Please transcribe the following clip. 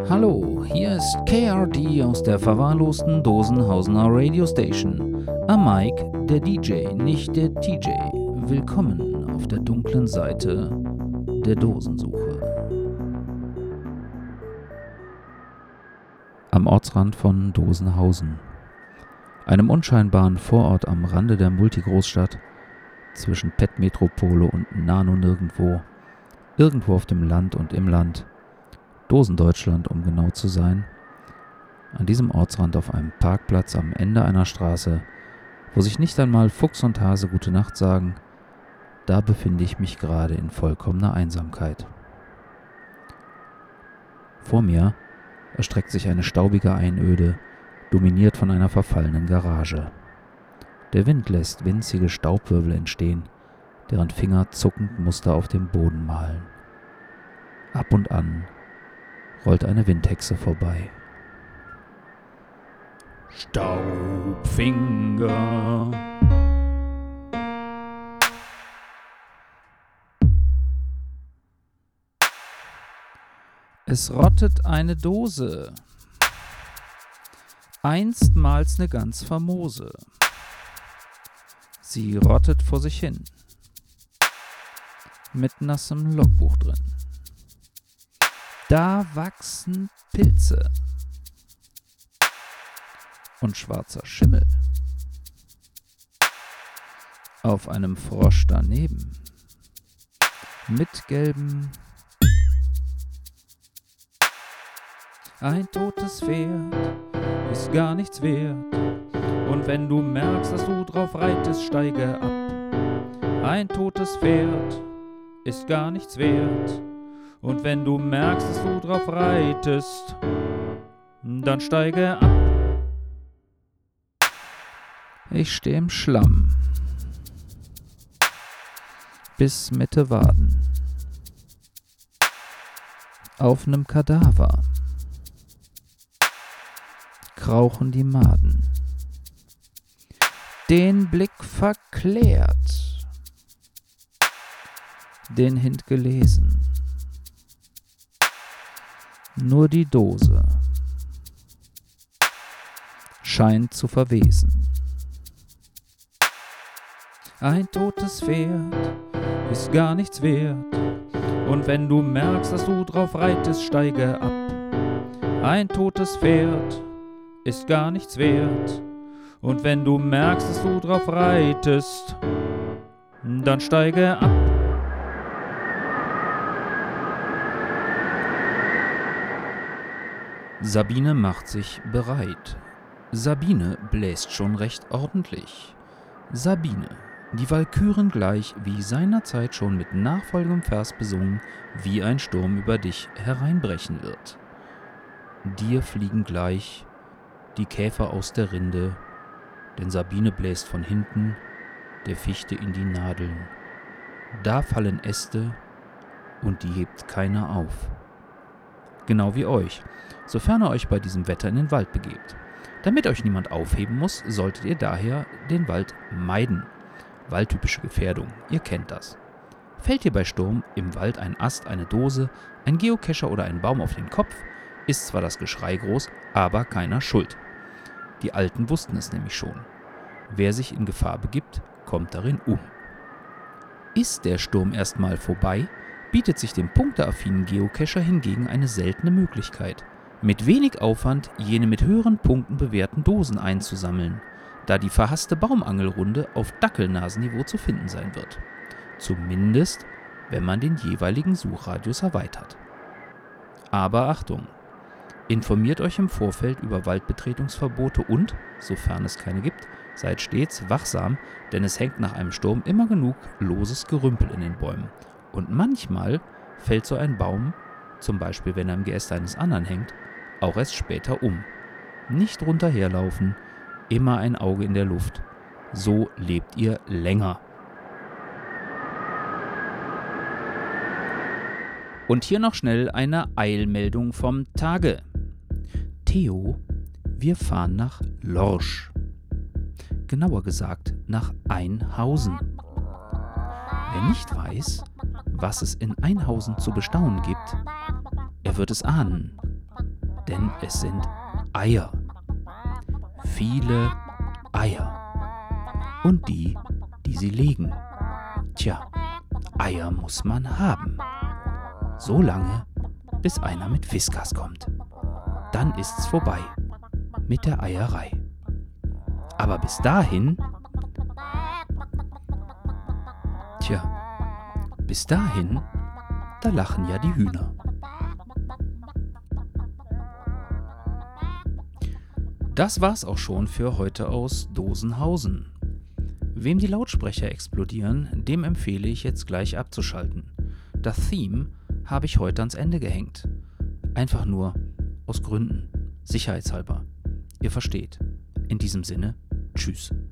Hallo, hier ist KRD aus der verwahrlosten Dosenhausener Radio Station. Am Mike, der DJ, nicht der TJ. Willkommen auf der dunklen Seite der Dosensuche. Am Ortsrand von Dosenhausen, einem unscheinbaren Vorort am Rande der Multigroßstadt, zwischen Pet-Metropole und Nano nirgendwo, irgendwo auf dem Land und im Land, Dosendeutschland, um genau zu sein. An diesem Ortsrand auf einem Parkplatz am Ende einer Straße, wo sich nicht einmal Fuchs und Hase gute Nacht sagen, da befinde ich mich gerade in vollkommener Einsamkeit. Vor mir erstreckt sich eine staubige Einöde, dominiert von einer verfallenen Garage. Der Wind lässt winzige Staubwirbel entstehen, deren Finger zuckend Muster auf dem Boden malen. Ab und an rollt eine Windhexe vorbei. Staubfinger. Es rottet eine Dose, einstmals ne ganz famose. Sie rottet vor sich hin, mit nassem Logbuch drin. Da wachsen Pilze und schwarzer Schimmel. Auf einem Frosch daneben, mit gelben. Ein totes Pferd ist gar nichts wert. Und wenn du merkst, dass du drauf reitest, steige ab. Ein totes Pferd ist gar nichts wert. Und wenn du merkst, dass du drauf reitest, dann steige ab. Ich steh im Schlamm bis Mitte Waden auf nem Kadaver krauchen die Maden. Den Blick verklärt, den Hint gelesen. Nur die Dose scheint zu verwesen. Ein totes Pferd ist gar nichts wert. Und wenn du merkst, dass du drauf reitest, steige ab. Ein totes Pferd ist gar nichts wert. Und wenn du merkst, dass du drauf reitest, dann steige ab. Sabine macht sich bereit. Sabine bläst schon recht ordentlich. Sabine, die Walküren gleich, wie seinerzeit schon mit nachfolgendem Vers besungen, wie ein Sturm über dich hereinbrechen wird. Dir fliegen gleich die Käfer aus der Rinde, denn Sabine bläst von hinten der Fichte in die Nadeln. Da fallen Äste und die hebt keiner auf. Genau wie euch, sofern ihr euch bei diesem Wetter in den Wald begebt. Damit euch niemand aufheben muss, solltet ihr daher den Wald meiden. Waldtypische Gefährdung, ihr kennt das. Fällt dir bei Sturm im Wald ein Ast, eine Dose, ein Geocacher oder ein Baum auf den Kopf, ist zwar das Geschrei groß, aber keiner schuld. Die Alten wussten es nämlich schon. Wer sich in Gefahr begibt, kommt darin um. Ist der Sturm erstmal vorbei, bietet sich dem punkteaffinen Geocacher hingegen eine seltene Möglichkeit, mit wenig Aufwand jene mit höheren Punkten bewerten Dosen einzusammeln, da die verhasste Baumangelrunde auf Dackelnasenniveau zu finden sein wird. Zumindest, wenn man den jeweiligen Suchradius erweitert. Aber Achtung! Informiert euch im Vorfeld über Waldbetretungsverbote und, sofern es keine gibt, seid stets wachsam, denn es hängt nach einem Sturm immer genug loses Gerümpel in den Bäumen. Und manchmal fällt so ein Baum, zum Beispiel wenn er im Geäst eines anderen hängt, auch erst später um. Nicht runterherlaufen, immer ein Auge in der Luft. So lebt ihr länger. Und hier noch schnell eine Eilmeldung vom Tage. Theo, wir fahren nach Lorsch. Genauer gesagt nach Einhausen. Wer nicht weiß, was es in Einhausen zu bestaunen gibt, er wird es ahnen. denn es sind Eier. Viele Eier. Und die sie legen. Tja, Eier muss man haben. So lange, bis einer mit Whiskas kommt. Dann ist's vorbei mit der Eierei. Aber bis dahin, da lachen ja die Hühner. Das war's auch schon für heute aus Dosenhausen. Wem die Lautsprecher explodieren, dem empfehle ich jetzt gleich abzuschalten. Das Theme habe ich heute ans Ende gehängt. Einfach nur aus Gründen, sicherheitshalber. Ihr versteht. In diesem Sinne, tschüss.